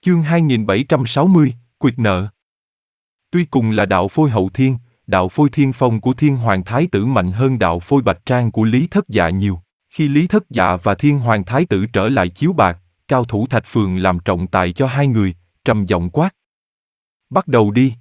Chương 2760, Quyệt nợ. Tuy cùng là đạo phôi hậu thiên, đạo phôi thiên phong của Thiên Hoàng Thái tử mạnh hơn đạo phôi bạch trang của Lý Thất Dạ nhiều. Khi Lý Thất Dạ và Thiên Hoàng Thái tử trở lại chiếu bạc, cao thủ Thạch Phường làm trọng tài cho hai người, trầm giọng quát. Bắt đầu đi,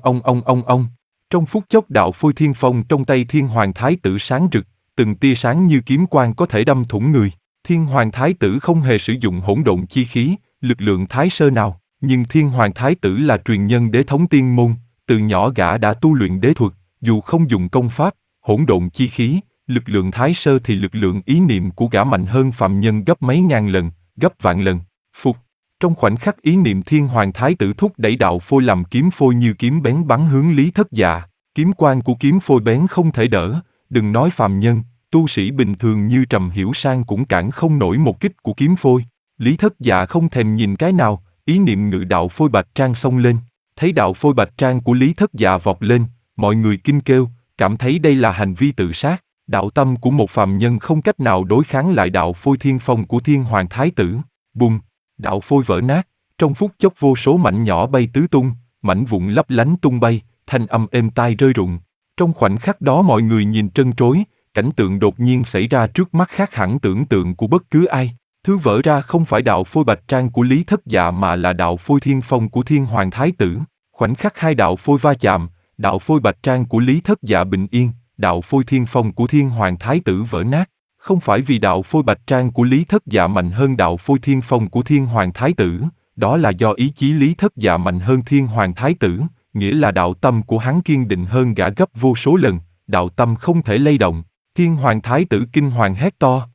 ông. Trong phút chốc đạo phôi thiên phong trong tay Thiên Hoàng Thái tử sáng rực, từng tia sáng như kiếm quang có thể đâm thủng người. Thiên Hoàng Thái tử không hề sử dụng hỗn độn chi khí, lực lượng thái sơ nào, nhưng Thiên Hoàng Thái tử là truyền nhân đế thống tiên môn, từ nhỏ gã đã tu luyện đế thuật, dù không dùng công pháp, hỗn độn chi khí, lực lượng thái sơ thì lực lượng ý niệm của gã mạnh hơn phàm nhân gấp mấy ngàn lần, gấp vạn lần. Phục. Trong khoảnh khắc ý niệm Thiên Hoàng Thái tử thúc đẩy đạo phôi làm kiếm phôi như kiếm bén bắn hướng Lý Thất Dạ, kiếm quang của kiếm phôi bén không thể đỡ, đừng nói phàm nhân, tu sĩ bình thường như Trầm Hiểu Sang cũng cản không nổi một kích của kiếm phôi. Lý Thất Dạ không thèm nhìn cái nào, ý niệm ngự đạo phôi bạch trang xông lên, thấy đạo phôi bạch trang của Lý Thất Dạ vọt lên, mọi người kinh kêu, cảm thấy đây là hành vi tự sát. Đạo tâm của một phàm nhân không cách nào đối kháng lại đạo phôi thiên phong của Thiên Hoàng Thái tử. Bùng, đạo phôi vỡ nát, trong phút chốc vô số mảnh nhỏ bay tứ tung, mảnh vụn lấp lánh tung bay, thanh âm êm tai rơi rụng. Trong khoảnh khắc đó mọi người nhìn trân trối, cảnh tượng đột nhiên xảy ra trước mắt khác hẳn tưởng tượng của bất cứ ai. Thứ vỡ ra không phải đạo phôi bạch trang của Lý Thất Dạ mà là đạo phôi thiên phong của Thiên Hoàng Thái tử. Khoảnh khắc hai đạo phôi va chạm, đạo phôi bạch trang của Lý Thất Dạ bình yên, đạo phôi thiên phong của Thiên Hoàng Thái tử vỡ nát. Không phải vì đạo phôi bạch trang của Lý Thất Dạ mạnh hơn đạo phôi thiên phong của Thiên Hoàng Thái tử, đó là do ý chí Lý Thất Dạ mạnh hơn Thiên Hoàng Thái tử, nghĩa là đạo tâm của hắn kiên định hơn gã gấp vô số lần, đạo tâm không thể lay động. Thiên Hoàng Thái tử kinh hoàng hét to.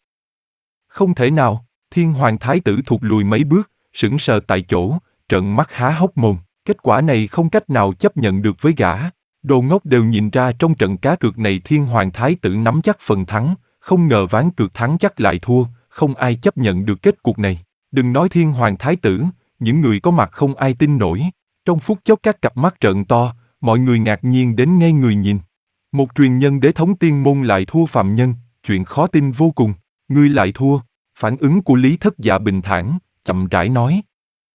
Không thể nào! Thiên Hoàng Thái tử thụt lùi mấy bước, sững sờ tại chỗ, trợn mắt há hốc mồm. Kết quả này không cách nào chấp nhận được với gã. Đồ ngốc đều nhìn ra trong trận cá cược này Thiên Hoàng Thái tử nắm chắc phần thắng, không ngờ ván cược thắng chắc lại thua, không ai chấp nhận được kết cục này. Đừng nói Thiên Hoàng Thái tử, những người có mặt không ai tin nổi. Trong phút chốc các cặp mắt trợn to, mọi người ngạc nhiên đến ngây người nhìn. Một truyền nhân đế thống tiên môn lại thua phàm nhân, chuyện khó tin vô cùng. Ngươi lại thua. Phản ứng của Lý Thất Dạ bình thản, chậm rãi nói.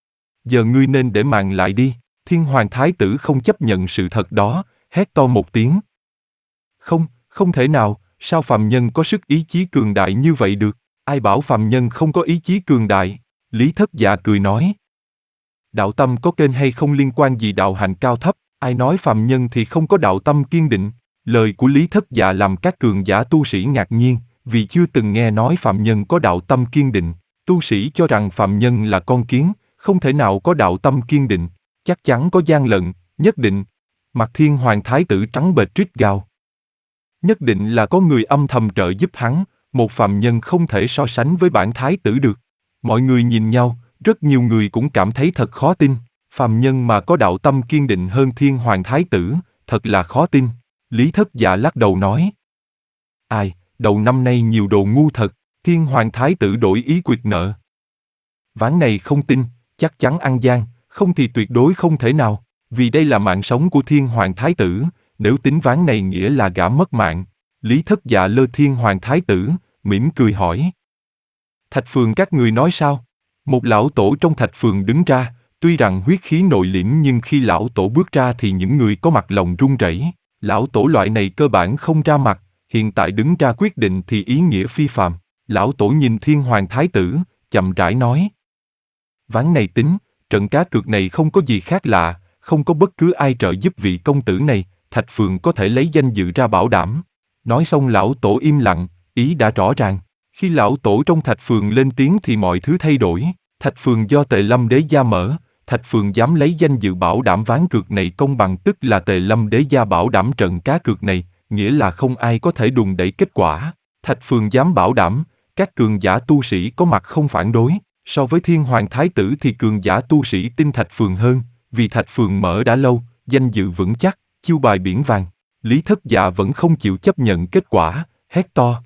Giờ ngươi nên để mạng lại đi. Thiên Hoàng Thái tử không chấp nhận sự thật đó, hét to một tiếng. Không thể nào, sao phàm nhân có sức ý chí cường đại như vậy được? Ai bảo phàm nhân không có ý chí cường đại? Lý Thất Dạ cười nói. Đạo tâm có kênh hay không liên quan gì đạo hạnh cao thấp, ai nói phàm nhân thì không có đạo tâm kiên định. Lời của Lý Thất Dạ làm các cường giả tu sĩ ngạc nhiên, vì chưa từng nghe nói phàm nhân có đạo tâm kiên định. Tu sĩ cho rằng phàm nhân là con kiến, không thể nào có đạo tâm kiên định, chắc chắn có gian lận, nhất định. Mặt Thiên Hoàng Thái tử trắng bệch rít gào. Nhất định là có người âm thầm trợ giúp hắn, một phàm nhân không thể so sánh với bản thái tử được. Mọi người nhìn nhau, rất nhiều người cũng cảm thấy thật khó tin. Phàm nhân mà có đạo tâm kiên định hơn Thiên Hoàng Thái tử, thật là khó tin. Lý Thất Dạ lắc đầu nói. Ai, đầu năm nay nhiều đồ ngu thật, Thiên Hoàng Thái tử đổi ý quyệt nợ. Ván này không tin, chắc chắn ăn gian, không thì tuyệt đối không thể nào, vì đây là mạng sống của Thiên Hoàng Thái tử, nếu tính ván này nghĩa là gã mất mạng. Lý Thất Dạ lơ Thiên Hoàng Thái tử, mỉm cười hỏi. Thạch Phường các người nói sao? Một lão tổ trong Thạch Phường đứng ra, tuy rằng huyết khí nội liễm nhưng khi lão tổ bước ra thì những người có mặt lòng run rẩy. Lão tổ loại này cơ bản không ra mặt, hiện tại đứng ra quyết định thì ý nghĩa phi phàm. Lão tổ nhìn Thiên Hoàng Thái tử, chậm rãi nói. Ván này tính, trận cá cược này không có gì khác lạ, không có bất cứ ai trợ giúp vị công tử này, Thạch Phường có thể lấy danh dự ra bảo đảm. Nói xong lão tổ im lặng, ý đã rõ ràng. Khi lão tổ trong Thạch Phường lên tiếng thì mọi thứ thay đổi. Thạch Phường do Tề Lâm Đế Gia mở, Thạch Phường dám lấy danh dự bảo đảm ván cược này công bằng, tức là Tề Lâm Đế Gia bảo đảm trận cá cược này, nghĩa là không ai có thể đùn đẩy kết quả. Thạch Phường dám bảo đảm, các cường giả tu sĩ có mặt không phản đối. So với Thiên Hoàng Thái tử thì cường giả tu sĩ tin Thạch Phường hơn, vì Thạch Phường mở đã lâu, danh dự vững chắc, chiêu bài biển vàng. Lý Thất Dạ vẫn không chịu chấp nhận kết quả, hét to.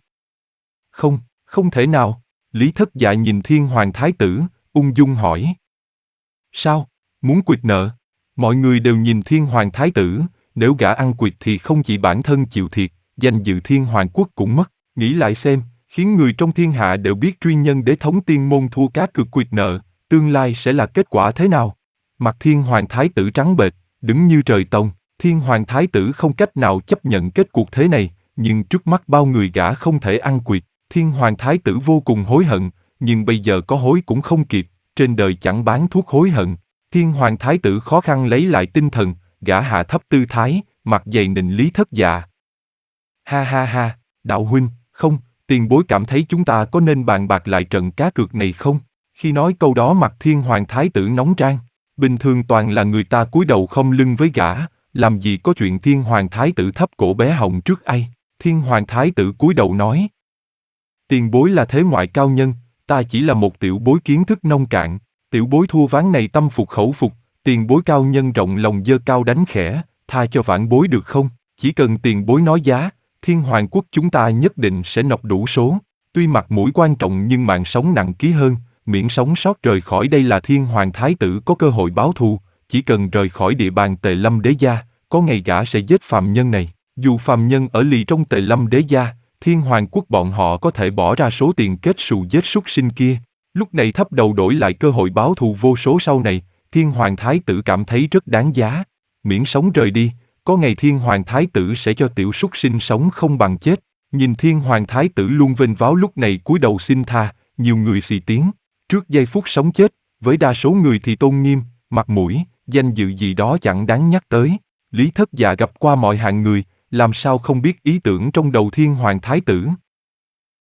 Không thể nào. Lý Thất Dạ nhìn Thiên Hoàng Thái tử, ung dung hỏi. Sao, muốn quyệt nợ? Mọi người đều nhìn Thiên Hoàng Thái tử, nếu gã ăn quyệt thì không chỉ bản thân chịu thiệt, danh dự Thiên Hoàng quốc cũng mất. Nghĩ lại xem, khiến người trong thiên hạ đều biết truy nhân đế thống tiên môn thua cá cược quyệt nợ, Tương lai sẽ là kết quả thế nào? Mặt Thiên Hoàng Thái tử trắng bệch, đứng như trời tông. Thiên Hoàng Thái tử không cách nào chấp nhận kết cuộc thế này, nhưng trước mắt bao người gã không thể ăn quỵt. Thiên Hoàng Thái tử vô cùng hối hận, nhưng bây giờ có hối cũng không kịp, trên đời chẳng bán thuốc hối hận. Thiên Hoàng Thái tử khó khăn lấy lại tinh thần, gã hạ thấp tư thái, mặt dày nịnh Lý Thất Dạ. Ha ha ha, đạo huynh, không, tiền bối cảm thấy chúng ta có nên bàn bạc lại trận cá cược này không? Khi nói câu đó mặt Thiên Hoàng Thái tử nóng ran. Bình thường toàn là người ta cúi đầu không lưng với gã, làm gì có chuyện Thiên Hoàng Thái tử thấp cổ bé họng trước ai. Thiên Hoàng Thái tử cúi đầu nói. Tiền bối là thế ngoại cao nhân, ta chỉ là một tiểu bối kiến thức nông cạn, tiểu bối thua ván này tâm phục khẩu phục, tiền bối cao nhân rộng lòng giơ cao đánh khẽ, tha cho vãn bối được không? Chỉ cần tiền bối nói giá, Thiên Hoàng quốc chúng ta nhất định sẽ nộp đủ số. Tuy mặt mũi quan trọng nhưng mạng sống nặng ký hơn, miễn sống sót rời khỏi đây là Thiên Hoàng Thái tử có cơ hội báo thù, chỉ cần rời khỏi địa bàn Tề Lâm Đế gia, có ngày gã sẽ giết phàm nhân này. Dù phàm nhân ở lì trong Tề Lâm Đế gia, Thiên Hoàng quốc bọn họ có thể bỏ ra số tiền kết xù giết súc sinh kia. Lúc này thấp đầu đổi lại cơ hội báo thù vô số sau này, Thiên Hoàng Thái tử cảm thấy rất đáng giá. Miễn sống rời đi, có ngày Thiên Hoàng Thái tử sẽ cho tiểu súc sinh sống không bằng chết. Nhìn Thiên Hoàng Thái tử luôn vênh váo lúc này cúi đầu xin tha, nhiều người xì tiếng. Trước giây phút sống chết, với đa số người thì tôn nghiêm, mặt mũi, danh dự gì đó chẳng đáng nhắc tới. Lý Thất Dạ gặp qua mọi hạng người, làm sao không biết ý tưởng trong đầu Thiên Hoàng Thái tử.